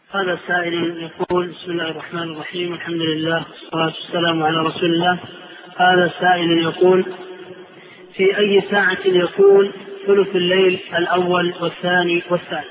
هذا سائل يقول: بسم الله الرحمن الرحيم، الحمد لله والصلاة والسلام على رسول الله. هذا سائل يقول: في أي ساعة يكون ثلث الليل الأول والثاني والثالث؟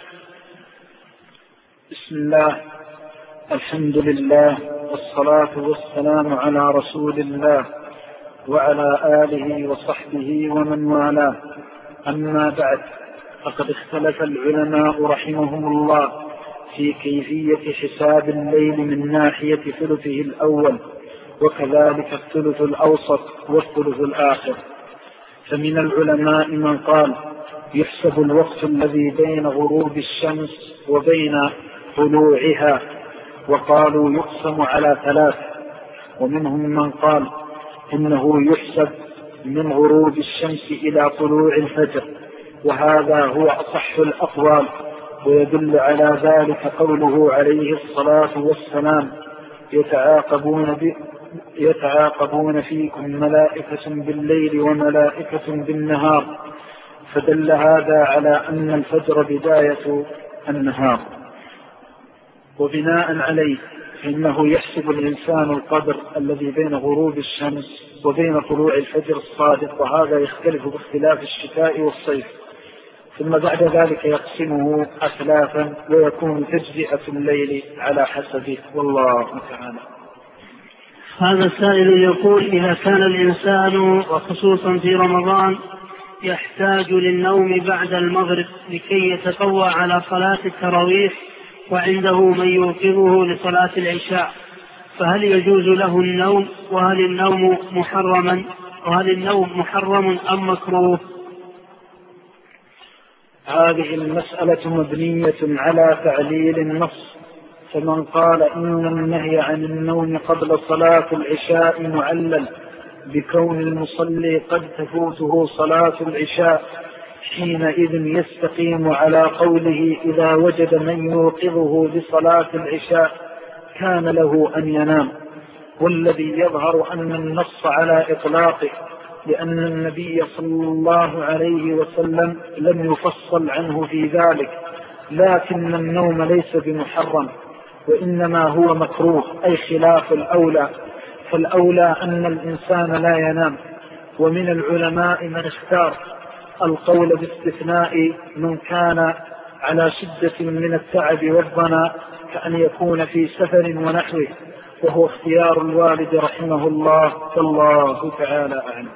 بسم الله، الحمد لله والصلاة والسلام على رسول الله وعلى آله وصحبه ومن والاه. أما بعد، فقد اختلف العلماء رحمهم الله في كيفية حساب الليل من ناحية ثلثه الأول، وكذلك الثلث الأوسط والثلث الآخر. فمن العلماء من قال يحسب الوقت الذي بين غروب الشمس وبين طلوعها، وقالوا يقسم على 3. ومنهم من قال إنه يحسب من غروب الشمس إلى طلوع الفجر، وهذا هو أصح الأقوال. ويدل على ذلك قوله عليه الصلاة والسلام: يتعاقبون فيكم ملائكة بالليل وملائكة بالنهار. فدل هذا على أن الفجر بداية النهار. وبناء عليه فإنه يحسب الإنسان القدر الذي بين غروب الشمس وبين طلوع الفجر الصادق، وهذا يختلف باختلاف الشتاء والصيف. ثم بعد ذلك يقسمه أثلاثا، ويكون تجزئة الليل على حسبه، والله تعالى. هذا السائل يقول: إذا كان الإنسان وخصوصا في رمضان يحتاج للنوم بعد المغرب لكي يتقوى على صلاة التراويح، وعنده من يوقظه لصلاة العشاء، فهل يجوز له النوم؟ وهل النوم محرم أم مكروه؟ هذه المسألة مبنية على تعليل النص. فمن قال إن النهي عن النوم قبل صلاة العشاء معلل بكون المصلي قد تفوته صلاة العشاء، حينئذ يستقيم على قوله إذا وجد من يوقظه لصلاة العشاء كان له أن ينام. والذي يظهر أن النص على إطلاقه، لأن النبي صلى الله عليه وسلم لم يفصل عنه في ذلك. لكن النوم ليس بمحرم، وإنما هو مكروه، أي خلاف الأولى. فالأولى أن الإنسان لا ينام. ومن العلماء من اختار القول باستثناء من كان على شدة من التعب والظنا، كأن يكون في سفر ونحوه، وهو اختيار الوالد رحمه الله، فالله تعالى أعلم.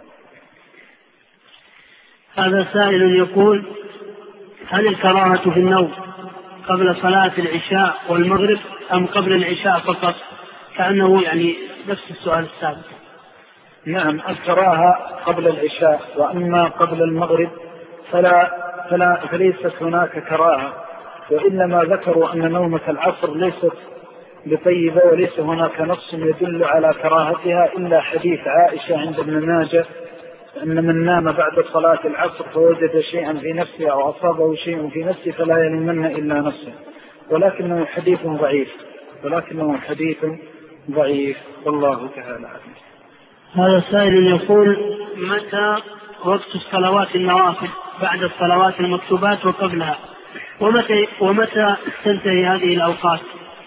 هذا سائل يقول: هل الكراهة في النوم قبل صلاة العشاء والمغرب أم قبل العشاء فقط؟ كأنه نفس السؤال السابق. نعم، الكراهة قبل العشاء، وأما قبل المغرب فليست هناك كراهة. وإنما ذكروا أن نومة العصر ليست بطيبة، وليس هناك نص يدل على كراهتها إلا حديث عائشة عند ابن ماجه أن من نام بعد صلاة العصر فوجد شيئا في نفسه أو أصابه شيء في نفسه فلا يلومن إلا نفسه، ولكنه حديث ضعيف، والله تعالى أعلم. هذا سائل يقول: متى وقت الصلوات النوافل بعد الصلوات المكتوبات وقبلها، ومتى تنتهي هذه الأوقات؟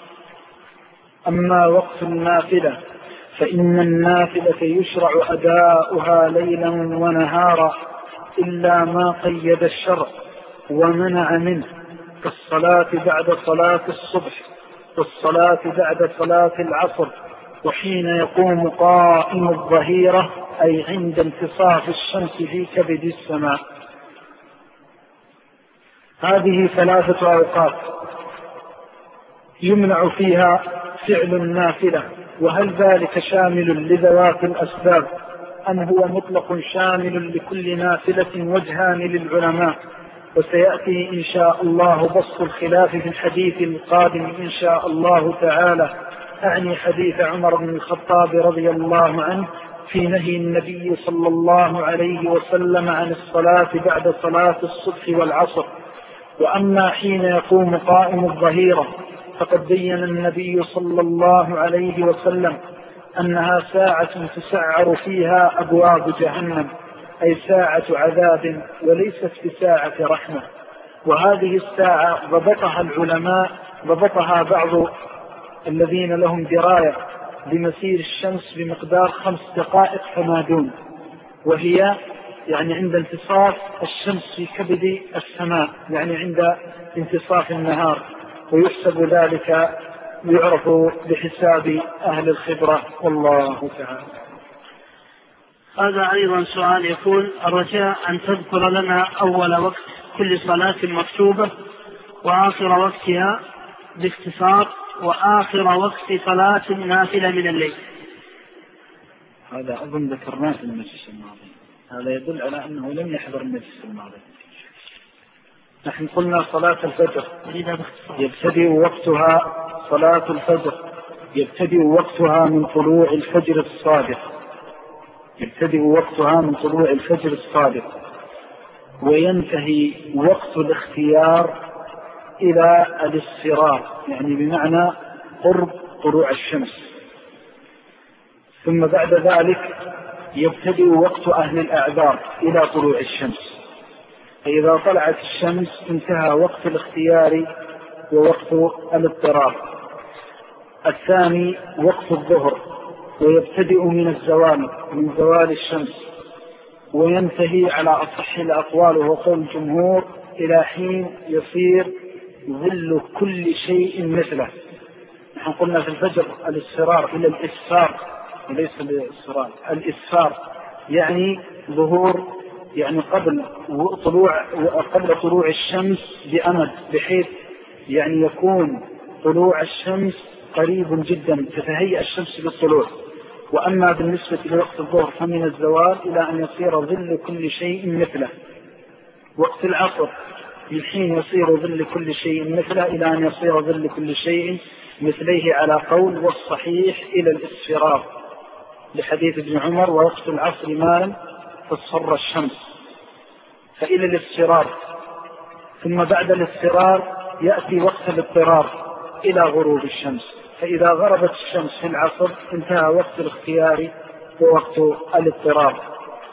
أما وقت النافلة فإن النافلة يشرع أداؤها ليلا ونهارا إلا ما قيد الشرع ومنع منه، كالصلاة بعد صلاة الصبح والصلاة بعد صلاة العصر، وحين يقوم قائم الظهيرة، أي عند انتصاف الشمس في كبد السماء. هذه 3 أوقات يمنع فيها فعل النافلة. وهل ذلك شامل لذوات الأسباب أم هو مطلق شامل لكل نافلة؟ وجهان للعلماء، وسيأتي إن شاء الله بسط الخلاف في الحديث القادم إن شاء الله تعالى، أعني حديث عمر بن الخطاب رضي الله عنه في نهي النبي صلى الله عليه وسلم عن الصلاة بعد صلاة الصبح والعصر. وأما حين يقوم قائم الظهيرة فقد بين النبي صلى الله عليه وسلم أنها ساعة تسعر فيها أبواب جهنم، أي ساعة عذاب وليست بساعة رحمة. وهذه الساعة ضبطها العلماء، ضبطها بعض الذين لهم دراية بمسير الشمس بمقدار 5 دقائق فما دون، وهي يعني عند انتصاف الشمس في كبد السماء، يعني عند انتصاف النهار، ويحسب ذلك يعرف بحساب أهل الخبرة، والله تعالى. هذا أيضا سؤال يقول: الرجاء أن تذكر لنا أول وقت كل صلاة مكتوبة وآخر وقتها باختصار، وآخر وقت صلاة نافلة من الليل. هذا أظن ذكرناه في المجلس الماضي، هذا يدل على أنه لم يحضر المجلس الماضي. نحن قلنا صلاة الفجر يبتدئ وقتها، صلاة الفجر يبتدئ وقتها من طلوع الفجر الصادق، يبتدئ وقتها من طلوع الفجر الصادق، وينتهي وقت الاختيار إلى الاصفرار، يعني بمعنى قرب طلوع الشمس. ثم بعد ذلك يبتدئ وقت أهل الأعذار إلى طلوع الشمس، فإذا طلعت الشمس انتهى وقت الاختيار ووقت الاضطرار. الثاني وقت الظهر، ويبتدئ من الزوال، من زوال الشمس، وينتهي على أصح الأقوال وقول الجمهور إلى حين يصير ظل كل شيء مثله. نحن قلنا في الفجر الاصفرار إلى الإسفار، وليس الاصفرار، الإسفار يعني ظهور، يعني قبل طلوع الشمس بأمد، بحيث يعني يكون طلوع الشمس قريب جدا، تتهيأ الشمس بالطلوع. وأما بالنسبة لوقت الظهر فمن الزوال إلى أن يصير ظل كل شيء مثله. وقت العصر من حين يصير ظل كل شيء مثله إلى أن يصير ظل كل شيء مثليه على قول، والصحيح إلى الإصفرار، لحديث ابن عمر: ووقت العصر ما لم تصفر الشمس، فإلى الاصفرار. ثم بعد الاصفرار يأتي وقت الاضطرار إلى غروب الشمس، فإذا غربت الشمس في العصر انتهى وقت الاختيار ووقت الاضطرار.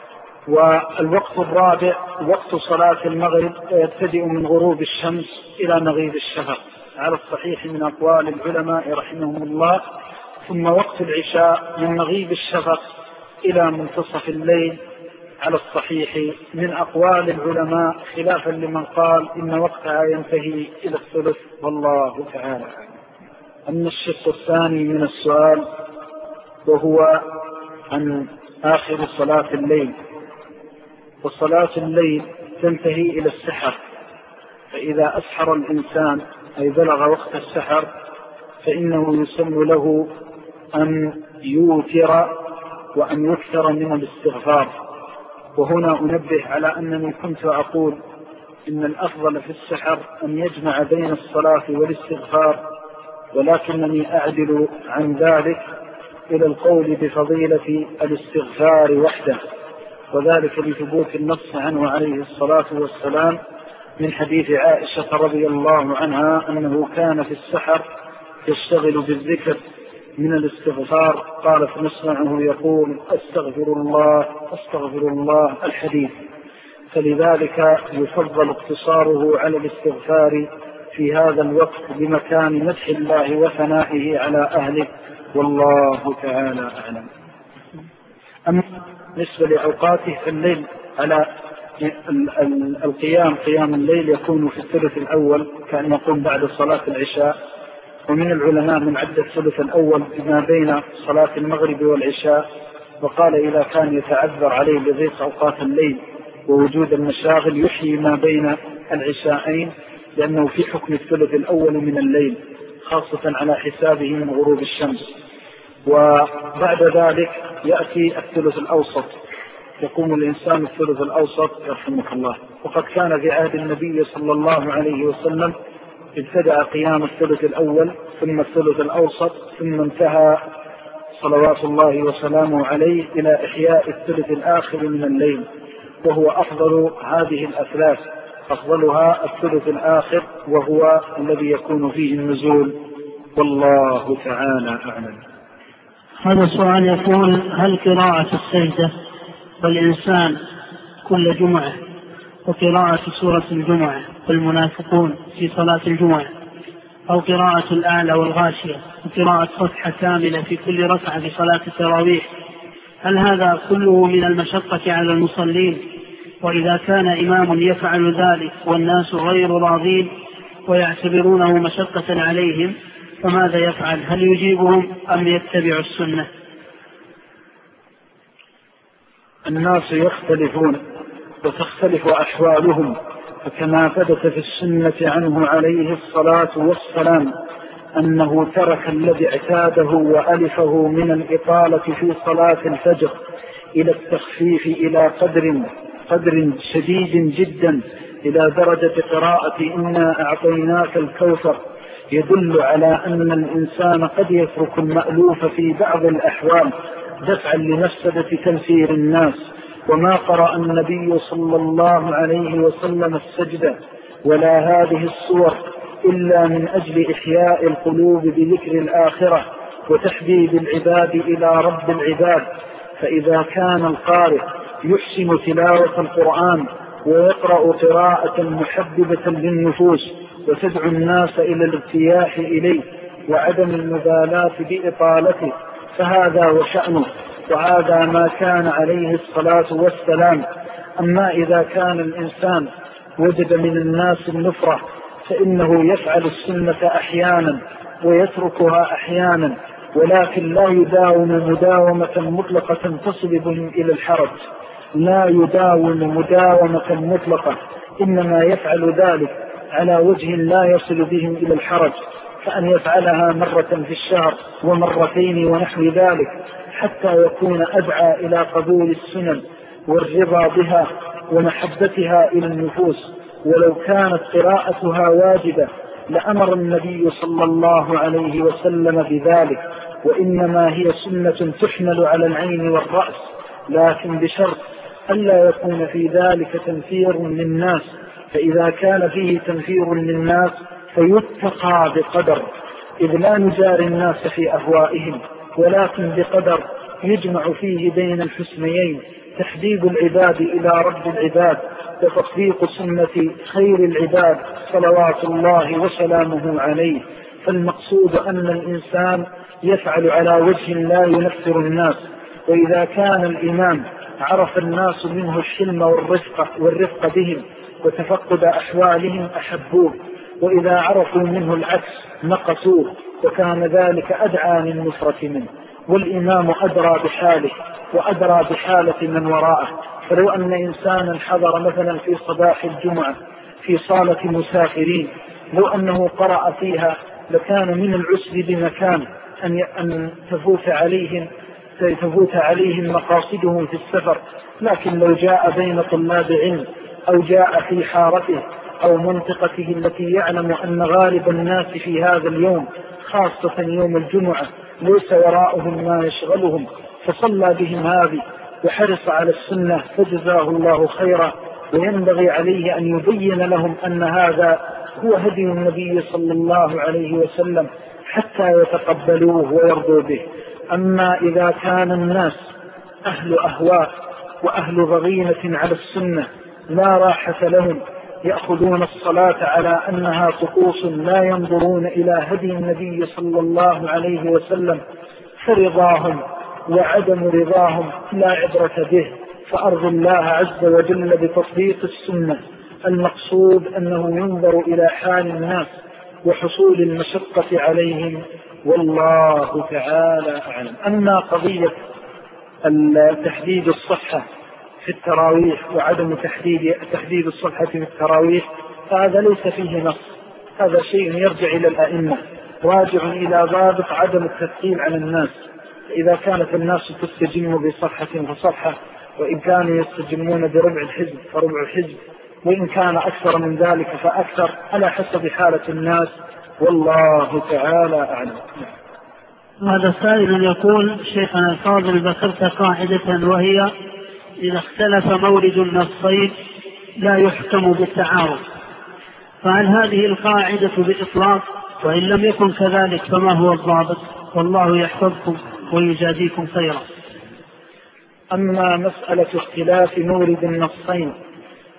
والوقت الرابع وقت صلاة المغرب، يبتدئ من غروب الشمس إلى مغيب الشفق على الصحيح من أقوال العلماء رحمهم الله. ثم وقت العشاء من مغيب الشفق إلى منتصف الليل على الصحيح من أقوال العلماء، خلافا لمن قال إن وقتها ينتهي إلى الثلث، والله تعالى. أما الشق الثاني من السؤال وهو عن آخر صلاة الليل، وصلاة الليل تنتهي إلى السحر، فإذا أسحر الإنسان أي بلغ وقت السحر فإنه يسن له أن يوتر وأن يكثر من الاستغفار. وهنا أنبه على أنني كنت أقول إن الأفضل في السحر أن يجمع بين الصلاة والاستغفار، ولكنني أعدل عن ذلك إلى القول بفضيلة الاستغفار وحده، وذلك لثبوت النص عنه عليه الصلاة والسلام من حديث عائشة رضي الله عنها أنه كان في السحر يشتغل بالذكر من الاستغفار، قالت نسمعه يقول: أستغفر الله أستغفر الله الحديث. فلذلك يفضل اقتصاره على الاستغفار في هذا الوقت بمكان مدح الله وثنائه على أهله، والله تعالى أعلم. أما بالنسبة لأوقاته في الليل على قيام الليل يكون في الثلث الأول، كان يقوم بعد صلاة العشاء. ومن العلماء من عد الثلث الأول ما بين صلاة المغرب والعشاء، وقال إذا كان يتعذر عليه بضيق أوقات الليل ووجود المشاغل يحيي ما بين العشاءين، لأنه في حكم الثلث الأول من الليل، خاصة على حسابه من غروب الشمس. وبعد ذلك يأتي الثلث الأوسط، يقوم الإنسان الثلث الأوسط يرحمك الله. وقد كان في عهد النبي صلى الله عليه وسلم ابتدأ قيام الثلث الأول ثم الثلث الأوسط، ثم انتهى صلوات الله وسلامه عليه إلى إحياء الثلث الآخر من الليل، وهو أفضل هذه الأثلاث، أفضلها الثلث الآخر وهو الذي يكون فيه النزول، والله تعالى أعلم. هذا السؤال يقول: هل قراءة السجدة والإنسان كل جمعة وقراءة سورة الجمعة والمنافقون في صلاة الجمعة، أو قراءة الأعلى والغاشية وقراءة صفحة كاملة في كل ركعة في صلاة التراويح، هل هذا كله من المشقة على المصلين؟ وإذا كان إمام يفعل ذلك والناس غير راضين ويعتبرونه مشقة عليهم فماذا يفعل؟ هل يجيبهم أم يتبع السنة؟ الناس يختلفون وتختلف أحوالهم، فكما ثبت في السنة عنه عليه الصلاة والسلام أنه ترك الذي اعتاده وألفه من الإطالة في صلاة الفجر إلى التخفيف إلى قدر شديد جدا، إلى درجة قراءة إنا أعطيناك الكوثر، يدل على أن الإنسان قد يترك المألوف في بعض الأحوال دفعا لمفسدة تنفير الناس. وما قرأ النبي صلى الله عليه وسلم السجدة ولا هذه الصور إلا من أجل إحياء القلوب بذكر الآخرة وتحبيب العباد إلى رب العباد. فإذا كان القارئ يحسن تلاوة القرآن ويقرأ قراءة محببة للنفوس وتدعو الناس إلى الارتياح إليه وعدم المبالاة بإطالته، فهذا وشأنه، وهذا ما كان عليه الصلاة والسلام. أما إذا كان الإنسان وجد من الناس النفرة فإنه يفعل السنة أحيانا ويتركها أحيانا، ولكن لا يداوم مداومة مطلقة تصل بهم إلى الحرج، لا يداوم مداومة مطلقة، إنما يفعل ذلك على وجه لا يصل بهم إلى الحرج، فأن يفعلها مرة في الشهر ومرتين ونحو ذلك، حتى يكون أدعى إلى قبول السنن والرضا بها ومحبتها إلى النفوس. ولو كانت قراءتها واجبة لأمر النبي صلى الله عليه وسلم بذلك، وإنما هي سنة تحمل على العين والرأس، لكن بشرط ألا يكون في ذلك تنفير للناس، فإذا كان فيه تنفير للناس فيتقى بقدر، إذ لا نجاري الناس في أهوائهم، ولكن بقدر يجمع فيه بين الحسنيين، تحبيب العباد إلى رب العباد وتطبيق سنة خير العباد صلوات الله وسلامه عليه. فالمقصود أن الإنسان يفعل على وجه لا ينفر الناس، وإذا كان الإمام عرف الناس منه الحلم والرفق بهم وتفقد أحوالهم أحبوه، وإذا عرفوا منه العكس نقصوه، وكان ذلك أدعى للنصرة منه. والإمام أدرى بحاله وأدرى بحالة من وراءه، فلو أن إنسانا حضر مثلا في صباح الجمعة في صالة مسافرين، لو أنه قرأ فيها لكان من العسر بمكان أن تفوت عليهم مقاصدهم في السفر، لكن لو جاء بين طلاب علم أو جاء في حارته أو منطقته التي يعلم أن غالب الناس في هذا اليوم خاصة يوم الجمعة ليس وراءهم ما يشغلهم، فصلى بهم هذه وحرص على السنة فجزاه الله خيرا. وينبغي عليه أن يبين لهم أن هذا هو هدي النبي صلى الله عليه وسلم حتى يتقبلوه ويرضوا به. أما إذا كان الناس أهل أهواء وأهل ضغينة على السنة لا راحة لهم، يأخذون الصلاة على أنها طقوس لا ينظرون إلى هدي النبي صلى الله عليه وسلم، فرضاهم وعدم رضاهم لا عبرة به، فأرض الله عز وجل بتطبيق السنة. المقصود أنه ينظر إلى حال الناس وحصول المشقة عليهم، والله تعالى أعلم. أما قضية تحديد الصفحة في التراويح وعدم تحديد الصفحة في التراويح فهذا ليس فيه نص، هذا شيء يرجع إلى الأئمة، راجع إلى ضابط عدم التثقيل على الناس. إذا كانت الناس تستجم بصفحة فصفحة، وإن كانوا يستجمون بربع الحزب فربع الحزب، وإن كان أكثر من ذلك فأكثر، على حسب حالة الناس، والله تعالى أعلم. هذا سائل يقول: شيخنا الفاضل، ذكرت قاعدة وهي إذا اختلف مورد النصين لا يحكم بالتعارض، فهل هذه القاعدة بإطلاق؟ وإن لم يكن كذلك فما هو الضابط؟ والله يحفظكم ويجازيكم خيرا. أما مسألة اختلاف مورد النصين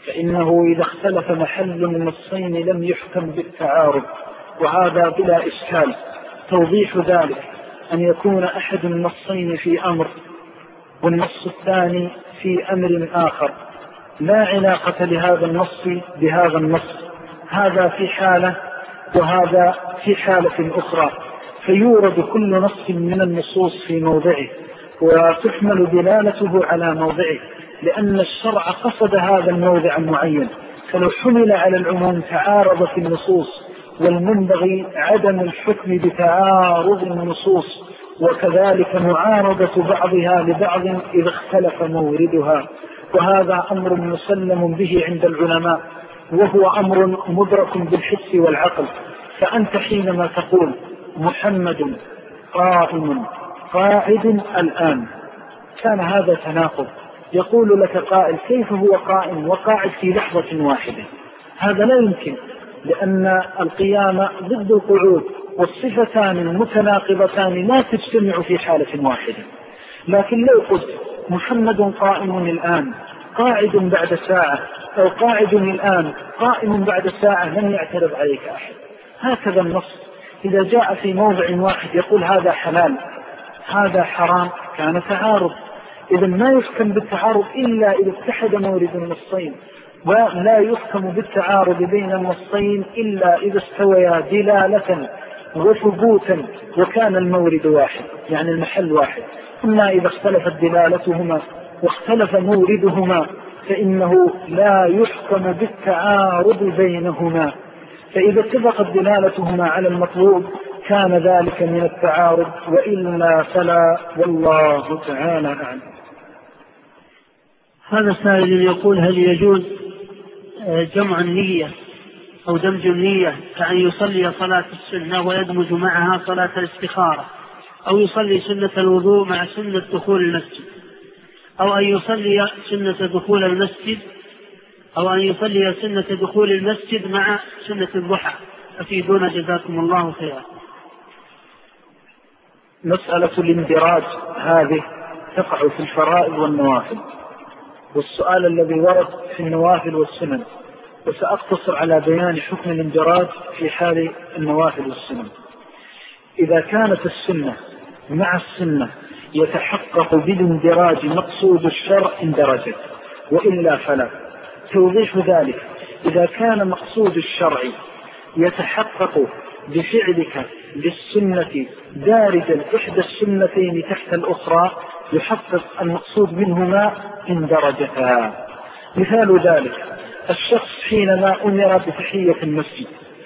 فإنه إذا اختلف محل النصين لم يحكم بالتعارض، وهذا بلا إشكال. توضيح ذلك أن يكون أحد النصين في أمر والنص الثاني في أمر آخر لا علاقة لهذا النص بهذا النص، هذا في حالة وهذا في حالة أخرى، فيورد كل نص من النصوص في موضعه وتحمل دلالته على موضعه، لأن الشرع قصد هذا الموضع المعين. فلو حمل على العموم تعارضت النصوص، والمنبغي عدم الحكم بتعارض النصوص، وكذلك معارضة بعضها لبعض إذا اختلف موردها، وهذا أمر مسلم به عند العلماء، وهو أمر مدرك بالحس والعقل. فأنت حينما تقول محمد قائم قاعد الآن، كان هذا تناقض. يقول لك قائل كيف هو قائم وقاعد في لحظة واحدة؟ هذا لا يمكن، لأن القيام ضد القعود، والصفتان المتناقضتان لا تجتمع في حالة واحدة. لكن لو قلت محمد قائم الآن قاعد بعد ساعة، أو قاعد الآن قائم بعد ساعة، لن يعترض عليك أحد. هكذا النص إذا جاء في موضع واحد يقول هذا حلال هذا حرام، كان تعارض. إذا ما يحكم بالتعارض إلا إذا اتحد مورد النصين، ولا يحكم بالتعارض بين النصين إلا إذا استويا دلالة وثبوتا وكان المورد واحد، يعني المحل واحد. أما إذا اختلفت دلالتهما واختلف موردهما فإنه لا يحكم بالتعارض بينهما، فإذا اتفقت دلالتهما على المطلوب كان ذلك من التعارض، وإلا فلا، والله تعالى أعلم. هذا سائل يقول هل يجوز جمع النية أو دمج النية، كأن يصلي صلاة السنة ويدمج معها صلاة الاستخارة، أو يصلي سنة الوضوء مع سنة دخول المسجد، أو أن يصلي سنة دخول المسجد، أو أن يصلي سنة دخول المسجد مع سنة الضحى؟ أفيدونا جزاكم الله خيرا. مسألة الاندراج هذه تقع في الفرائض والنوافل، والسؤال الذي ورد في النوافل والسنن، وسأقتصر على بيان حكم الاندراج في حال النوافل والسنن. إذا كانت السنة مع السنة يتحقق بالاندراج مقصود الشرع اندرجت، وإلا فلا. توضيح ذلك: إذا كان مقصود الشرع يتحقق بفعلك للسنة دارجا إحدى السنتين تحت الأخرى، يحقق المقصود منهما اندرجتا. مثال ذلك: الشخص حينما أمر بتحية المسجد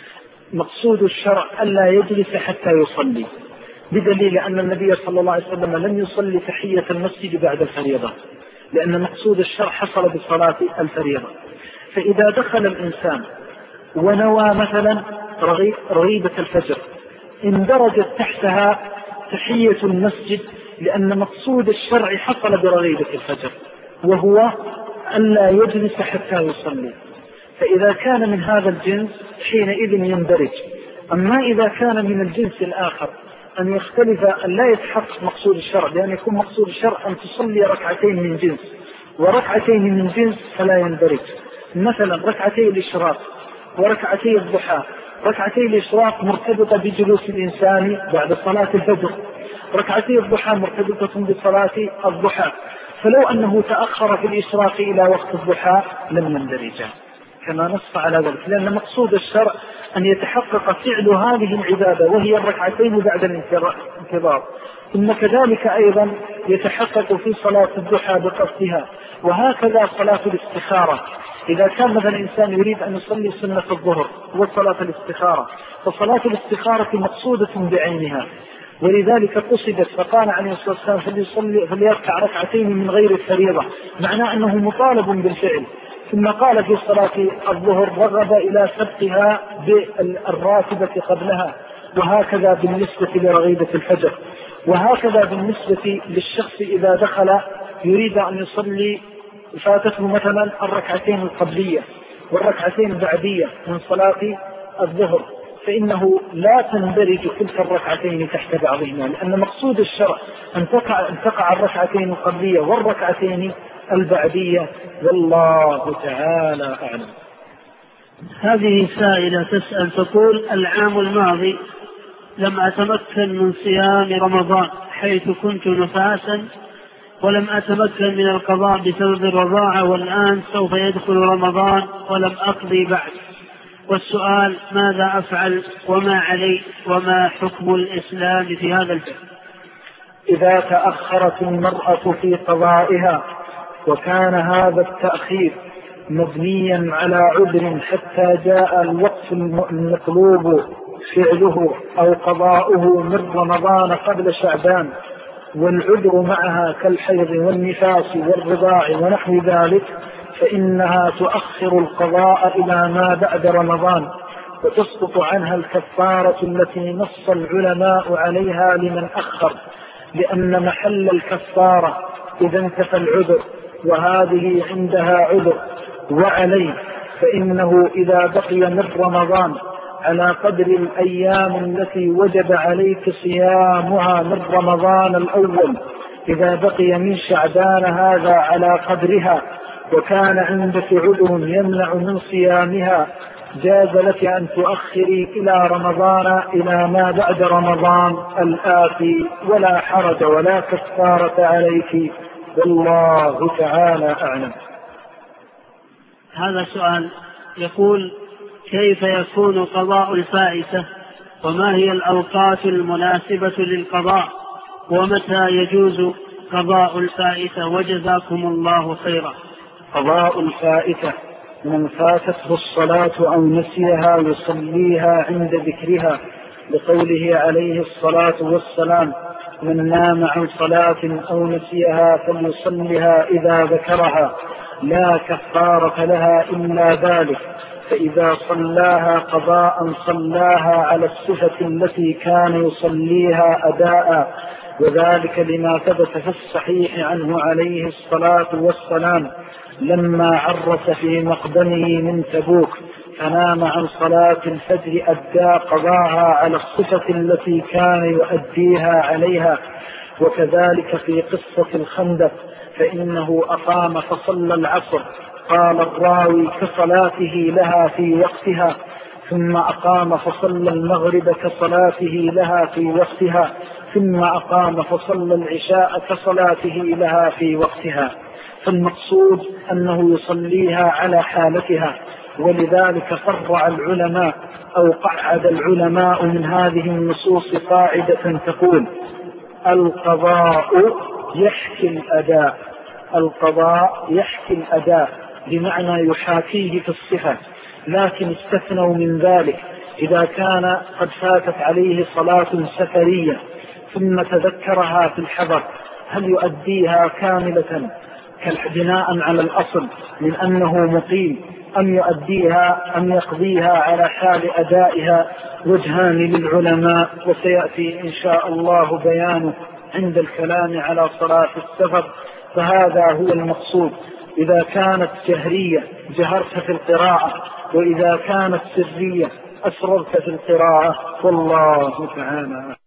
مقصود الشرع ألا يجلس حتى يصلي، بدليل أن النبي صلى الله عليه وسلم لم يصلي تحية المسجد بعد الفريضة، لأن مقصود الشرع حصل بصلاة الفريضة. فإذا دخل الإنسان ونوى مثلا رغيبة الفجر اندرجت تحتها تحية المسجد، لأن مقصود الشرع حصل برغيبة الفجر، وهو ألا يجلس حتى يصلي. فإذا كان من هذا الجنس حينئذ يندرج. أما إذا كان من الجنس الآخر أن يختلف، أن لا يتحقق مقصود الشرع، لأن يكون مقصود الشرع أن تصلي ركعتين من جنس وركعتين من جنس، فلا يندرج. مثلا ركعتي الإشراق وركعتي الضحى. ركعتي الإشراق مرتبطة بجلوس الإنسان بعد صلاة الفجر، ركعتي الضحى مرتبطة بصلاة الضحى، فلو أنه تأخر في الإشراق إلى وقت الضحى لم يندرج كما نص على ذلك، لأن مقصود الشرع أن يتحقق فعل هذه العبادة وهي الركعتين بعد الانتظار. ثم كذلك أيضا يتحقق في صلاة الضحى بقصدها، وهكذا صلاة الاستخارة. إذا كان مثلا الإنسان يريد أن يصلي سنة الظهر وصلاة الاستخارة، فصلاة الاستخارة مقصودة بعينها، ولذلك قصدت، فقال عليه الصلاة والسلام فليركع ركعتين من غير الفريضة، معناه أنه مطالب بالفعل. ثم قال في صلاة الظهر رغب إلى سبقها بالراتبة قبلها، وهكذا بالنسبة لرغيبة الفجر، وهكذا بالنسبة للشخص إذا دخل يريد أن يصلي فاتته مثلا الركعتين القبلية والركعتين البعدية من صلاة الظهر، فإنه لا تندرج تلك الركعتين تحت بعضهما، لأن مقصود الشرع أن تقع الركعتين القبلية والركعتين البعدية، والله تعالى أعلم. هذه سائلة تسأل تقول: العام الماضي لم أتمكن من صيام رمضان حيث كنت نفاسا، ولم أتمكن من القضاء بسبب الرضاعة، والآن سوف يدخل رمضان ولم أقضي بعد، والسؤال: ماذا أفعل وما علي وما حكم الإسلام في هذا الفعل؟ إذا تأخرت المرأة في قضائها وكان هذا التأخير مبنيا على عذر حتى جاء الوقت المطلوب فعله أو قضاؤه من رمضان قبل شعبان، والعذر معها كالحيض والنفاس والرضاع ونحو ذلك، فإنها تؤخر القضاء إلى ما بعد رمضان، وتسقط عنها الكفارة التي نص العلماء عليها لمن أخر، لأن محل الكفارة إذا انتفى العذر وهذه عندها عذر. وعليه فإنه إذا بقي من رمضان على قدر الأيام التي وجب عليك صيامها من رمضان الأول، إذا بقي من شعبان هذا على قدرها وكان عندك عذر يمنع من صيامها، جاز لك أن تؤخري إلى رمضان إلى ما بعد رمضان الآتي، ولا حرج ولا كفارة عليك، والله تعالى أعلم. هذا سؤال يقول: كيف يكون قضاء الفائتة، وما هي الأوقات المناسبة للقضاء، ومتى يجوز قضاء الفائتة؟ وجزاكم الله خيرا. قضاء الفائتة من فاتته الصلاة أو نسيها يصليها عند ذكرها، لقوله عليه الصلاة والسلام: من نام عن صلاة أو نسيها فليصلها إذا ذكرها، لا كفارة لها إلا ذلك، فإذا صلاها قضاء صلاها على الصفة التي كان يصليها أداء، وذلك لما ثبت في الصحيح عنه عليه الصلاة والسلام لما عرس في مقدمه من تبوك فنام عن صلاة الفجر أدى قضاها على الصفة التي كان يؤديها عليها. وكذلك في قصة الخندق فإنه أقام فصلى العصر، قال الراوي كصلاته لها في وقتها، ثم أقام فصلى المغرب كصلاته لها في وقتها، ثم أقام فصلى العشاء كصلاته لها في وقتها. فالمقصود أنه يصليها على حالتها، ولذلك فرع العلماء أو قعد العلماء من هذه النصوص قاعدة تقول: القضاء يحكي الأداء، القضاء يحكي الأداء بمعنى يحاكيه في الصفة، لكن استثنوا من ذلك إذا كان قد فاتت عليه صلاة سفرية ثم تذكرها في الحضر، هل يؤديها كاملة بناء على الأصل من أنه مقيم، أم يؤديها أم يقضيها على حال أدائها؟ وجهان للعلماء، وسيأتي إن شاء الله بيانه عند الكلام على صلاة السفر. فهذا هو المقصود: إذا كانت جهرية جهرت في القراءة، وإذا كانت سرية أسررت في القراءة، والله تعالى.